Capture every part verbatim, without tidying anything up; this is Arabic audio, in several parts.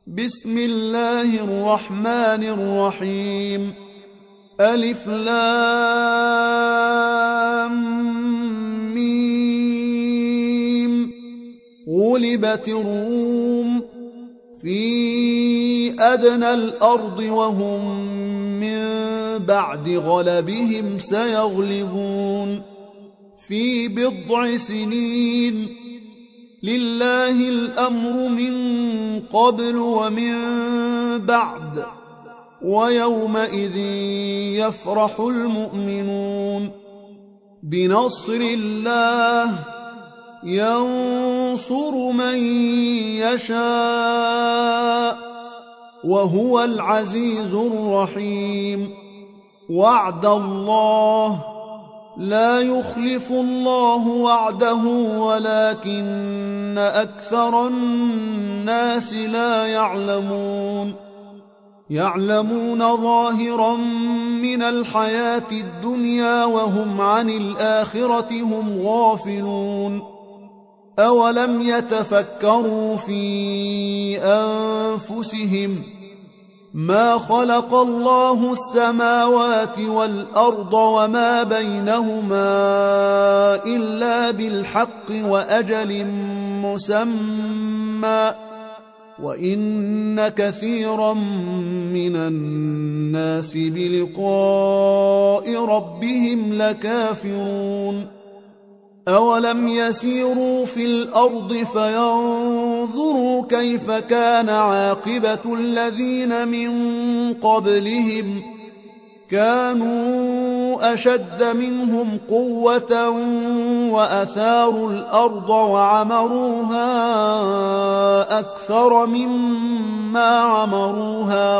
بسم الله الرحمن الرحيم. ألف لام ميم. غلبت الروم في أدنى الأرض وهم من بعد غلبهم سيغلبون في بضع سنين. لله الأمر من قبل ومن بعد ويومئذ يفرح المؤمنون بنصر الله ينصر من يشاء وهو العزيز الرحيم. وعد الله لا يخلف الله وعده ولكن أكثر الناس لا يعلمون. يعلمون ظاهرا من الحياة الدنيا وهم عن الآخرة هم غافلون. أولم يتفكروا في أنفسهم ما خلق الله السماوات والأرض وما بينهما إلا بالحق وأجل مسمى وإن كثيرا من الناس بلقاء ربهم لكافرون. أولم يسيروا في الأرض فينظروا كيف كان عاقبة الذين من قبلهم كانوا أشد منهم قوة وأثاروا الأرض وعمروها أكثر مما عمروها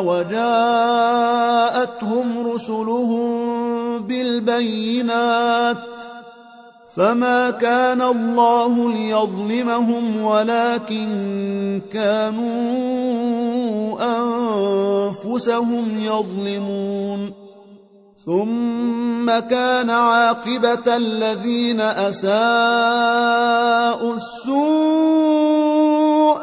وجاءتهم رسلهم بالبينات فما كان الله ليظلمهم ولكن كانوا أنفسهم يظلمون. ثم كان عاقبة الذين أساءوا السوء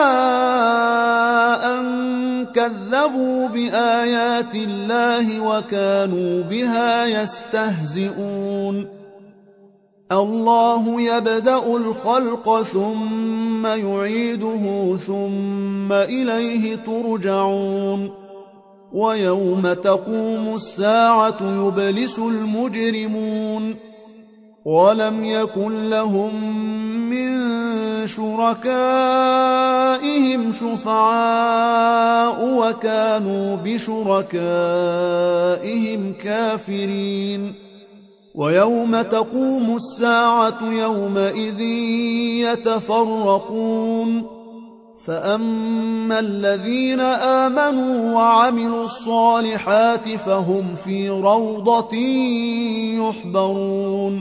أن كذبوا بآيات الله وكانوا بها يستهزئون. الله يبدأ الخلق ثم يعيده ثم إليه ترجعون. ويوم تقوم الساعة يبلس المجرمون ولم يكن لهم من شركائهم شفعاء وكانوا بشركائهم كافرين. ويوم تقوم الساعة يومئذ يتفرقون فأما الذين آمنوا وعملوا الصالحات فهم في روضة يحبرون.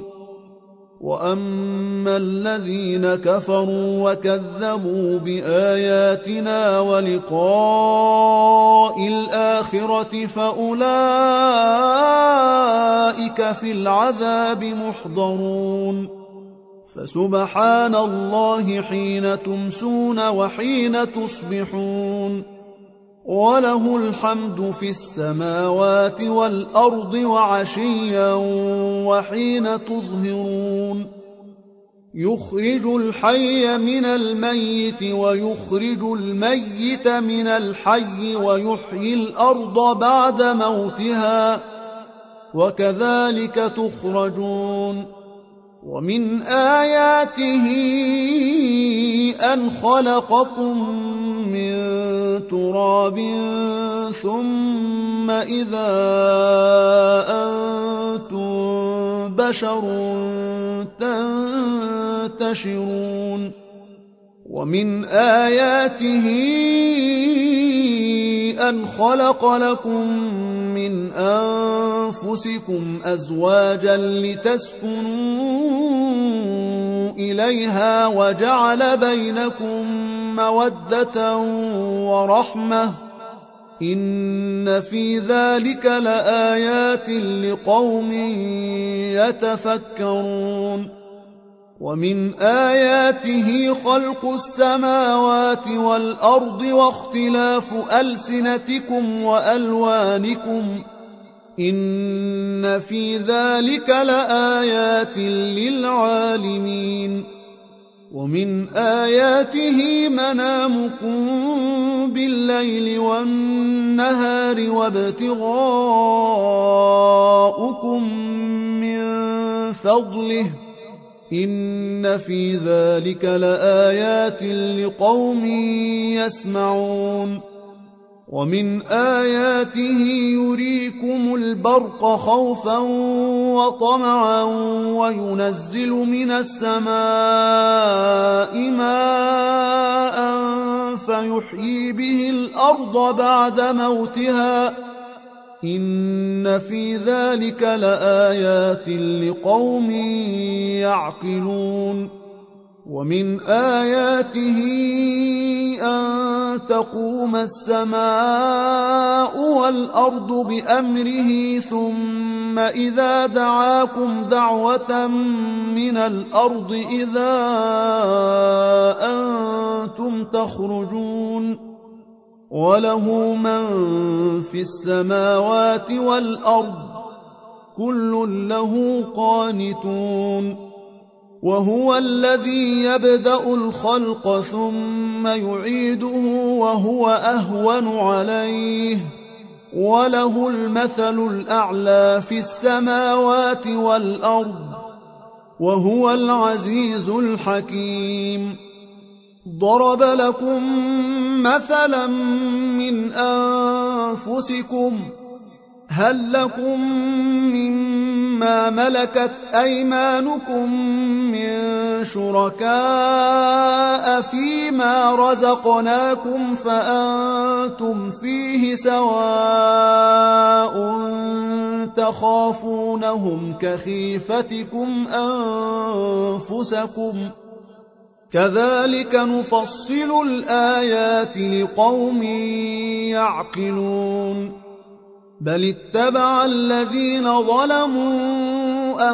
وأما الذين كفروا وكذبوا بآياتنا ولقاء الآخرة فأولئك في العذاب محضرون. فسبحان الله حين تمسون وحين تصبحون وله الحمد في السماوات والأرض وعشيا وحين تظهرون. يخرج الحي من الميت ويخرج الميت من الحي ويحيي الأرض بعد موتها وكذلك تخرجون. ومن آياته أن خلقكم من تراب ثم إذا أنتم بشر تنتشرون. ومن آياته أن خلق لكم من أنفسكم أزواجا لتسكنوا إليها وجعل بينكم مودة ورحمة إن في ذلك لآيات لقوم يتفكرون. ومن آياته خلق السماوات والأرض واختلاف ألسنتكم وألوانكم إن في ذلك لآيات للعالمين ومن آياته منامكم بالليل والنهار وابتغاؤكم من فضله إن في ذلك لآيات لقوم يسمعون ومن آياته يريكم البرق خوفا وطمعا وينزل من السماء ماء فيحيي به الأرض بعد موتها إن في ذلك لآيات لقوم يعقلون ومن آياته أن تقوم السماء والأرض بأمره ثم إذا دعاكم دعوة من الأرض إذا أنتم تخرجون وله من في السماوات والأرض كل له قانتون وهو الذي يبدأ الخلق ثم يعيده وهو أهون عليه وله المثل الأعلى في السماوات والأرض وهو العزيز الحكيم ضرب لكم مثلا من أنفسكم هل لكم مما ملكت أيمانكم من شركاء فيما رزقناكم فأنتم فيه سواء تخافونهم كخيفتكم أنفسكم كذلك نفصل الآيات لقوم يعقلون بل اتبع الذين ظلموا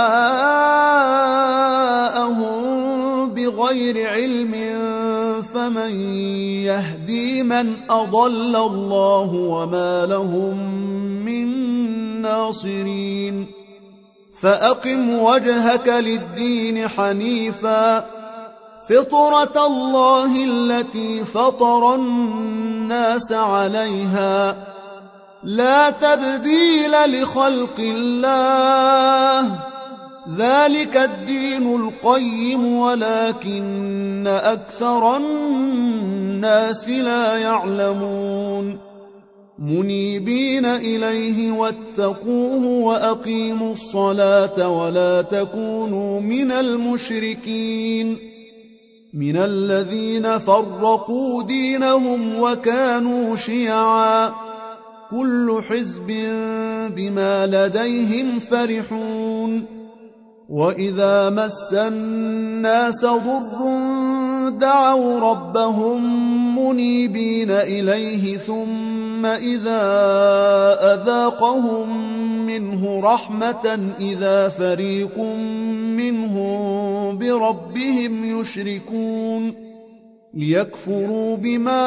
أهواءهم بغير علم فمن يهدي من أضل الله وما لهم من ناصرين فأقم وجهك للدين حنيفا فطرة الله التي فطر الناس عليها لا تبديل لخلق الله ذلك الدين القيم ولكن أكثر الناس لا يعلمون منيبين إليه واتقوه وأقيموا الصلاة ولا تكونوا من المشركين من الذين فرقوا دينهم وكانوا شيعا كل حزب بما لديهم فرحون وإذا مس الناس ضر دعوا ربهم منيبين إليه ثم إذا أذاقهم منه رحمة إذا فريق منهم بربهم يشركون ليكفروا بما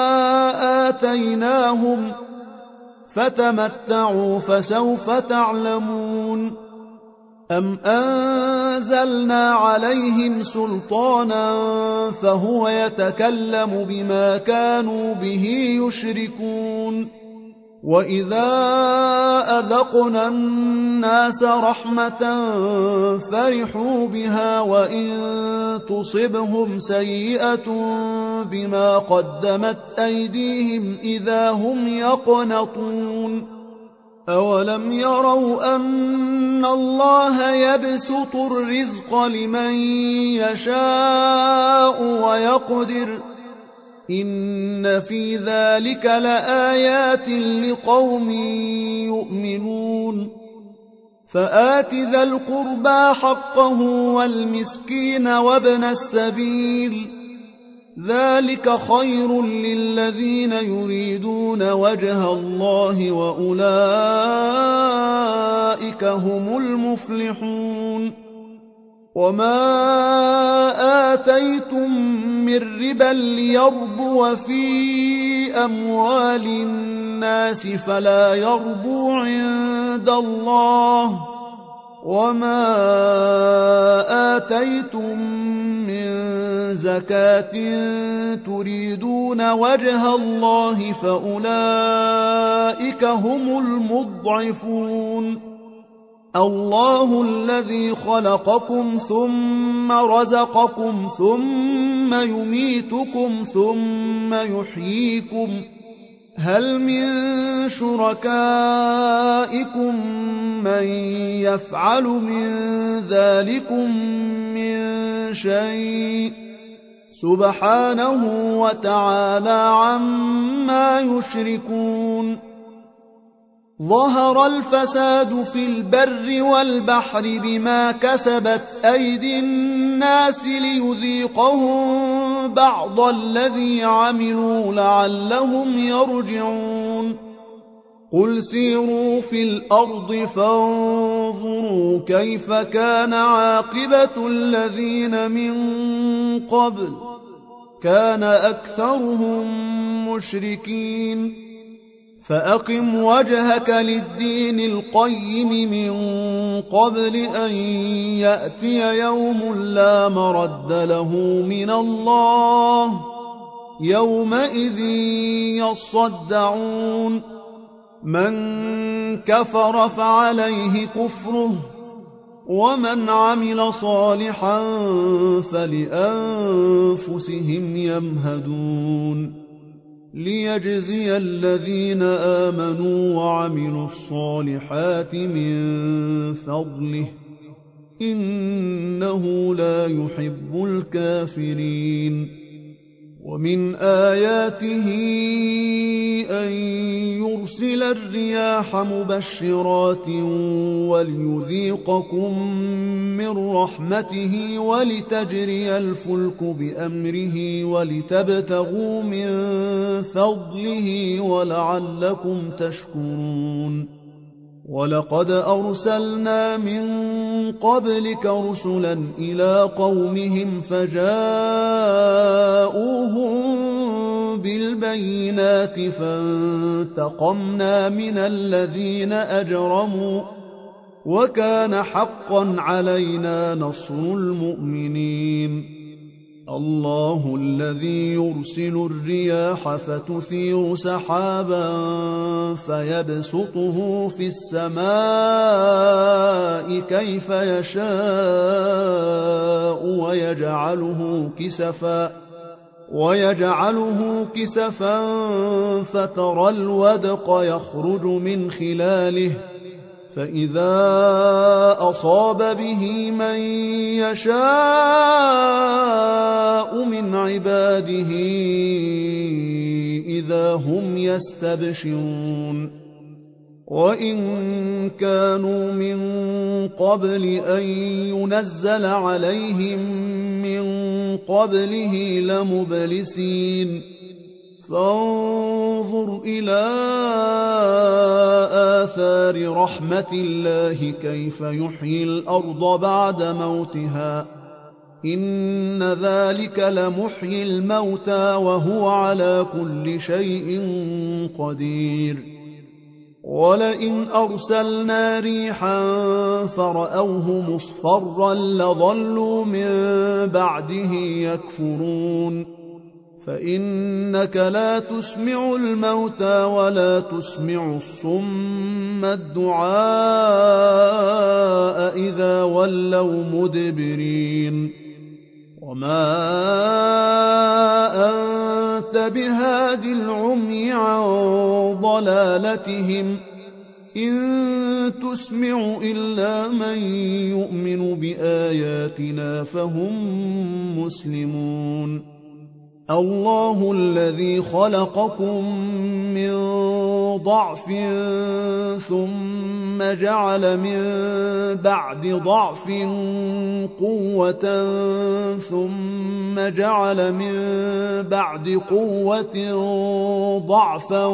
آتيناهم فتمتعوا فسوف تعلمون أم أنزلنا عليهم سلطانا فهو يتكلم بما كانوا به يشركون وإذا أذقنا الناس رحمة فرحوا بها وإن تصبهم سيئة بما قدمت أيديهم إذا هم يقنطون أولم يروا أن الله يبسط الرزق لمن يشاء ويقدر إن في ذلك لآيات لقوم يؤمنون فآت ذا القربى حقه والمسكين وابن السبيل ذلك خير للذين يريدون وجه الله وأولئك هم المفلحون وما آتيتم من ربا ليربو في أموال الناس فلا يربو عند الله، وما آتيتم من زكاة تريدون وجه الله فأولئك هم المضعفون. الله الذي خلقكم ثم رزقكم ثم يميتكم ثم يحييكم، هل من شركائكم من يفعل من ذلكم من شيء؟ سبحانه وتعالى عما يشركون. ظهر الفساد في البر والبحر بما كسبت أيدي الناس ليذيقهم بعض الذي عملوا لعلهم يرجعون. قل سيروا في الأرض فانظروا كيف كان عاقبة الذين من قبل، كان أكثرهم مشركين. فأقم وجهك للدين القيم من قبل أن يأتي يوم لا مرد له من الله، يومئذ يصدعون. من كفر فعليه كفره، ومن عمل صالحا فلأنفسهم يمهدون، ليجزي الذين آمنوا وعملوا الصالحات من فضله، إنه لا يحب الكافرين. ومن آياته أن يرسل الرياح مبشرات وليذيقكم من رحمته ولتجري الفلك بأمره ولتبتغوا من فضله ولعلكم تشكرون. ولقد أرسلنا من قبلك رسلا إلى قومهم فجاءوهم بالبينات فانتقمنا من الذين أجرموا، وكان حقا علينا نصر المؤمنين. الله الذي يرسل الرياح فتثير سحابا فيبسطه في السماء كيف يشاء ويجعله كسفا ويجعله كسفا فترى الودق يخرج من خلاله، فإذا أصاب به من يشاء من عباده إذا هم يستبشرون. وإن كانوا من قبل أن ينزل عليهم من قبله لمبلسين. فانظر إلى آثار رحمة الله كيف يحيي الأرض بعد موتها، إن ذلك لمحيي الموتى وهو على كل شيء قدير. ولئن أرسلنا ريحا فرأوه مصفرا لظلوا من بعده يكفرون. فإنك لا تسمع الموتى ولا تسمع الصم الدعاء إذا ولوا مدبرين. وما أنت بهاد العمي عن ضلالتهم، إن تسمع إلا من يؤمن بآياتنا فهم مسلمون. الله الذي خلقكم من ضعف ثم جعل من بعد ضعف قوة ثم جعل من بعد قوة ضعفا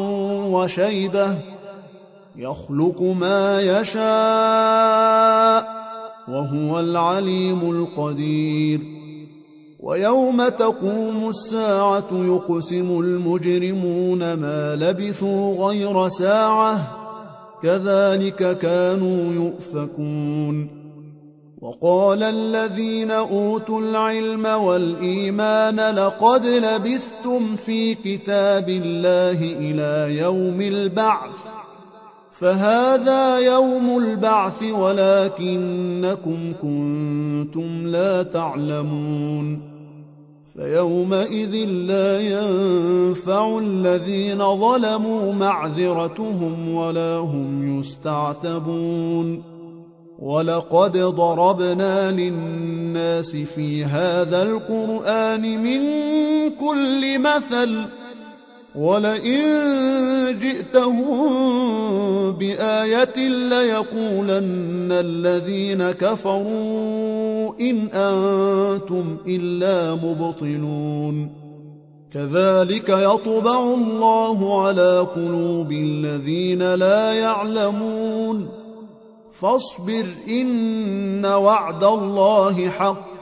وشيبة، يخلق ما يشاء وهو العليم القدير ويوم تقوم الساعة يقسم المجرمون ما لبثوا غير ساعة كذلك كانوا يؤفكون وقال الذين أوتوا العلم والإيمان لقد لبثتم في كتاب الله إلى يوم البعث فهذا يوم البعث ولكنكم كنتم لا تعلمون فيومئذ لا ينفع الذين ظلموا معذرتهم ولا هم يستعتبون ولقد ضربنا للناس في هذا القرآن من كل مثل ولئن جئتهم بآية ليقولن الذين كفروا إن أنتم إلا مبطلون كذلك يطبع الله على قلوب الذين لا يعلمون فاصبر إن وعد الله حق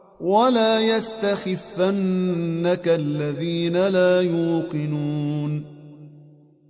ولا يستخفنك الذين لا يوقنون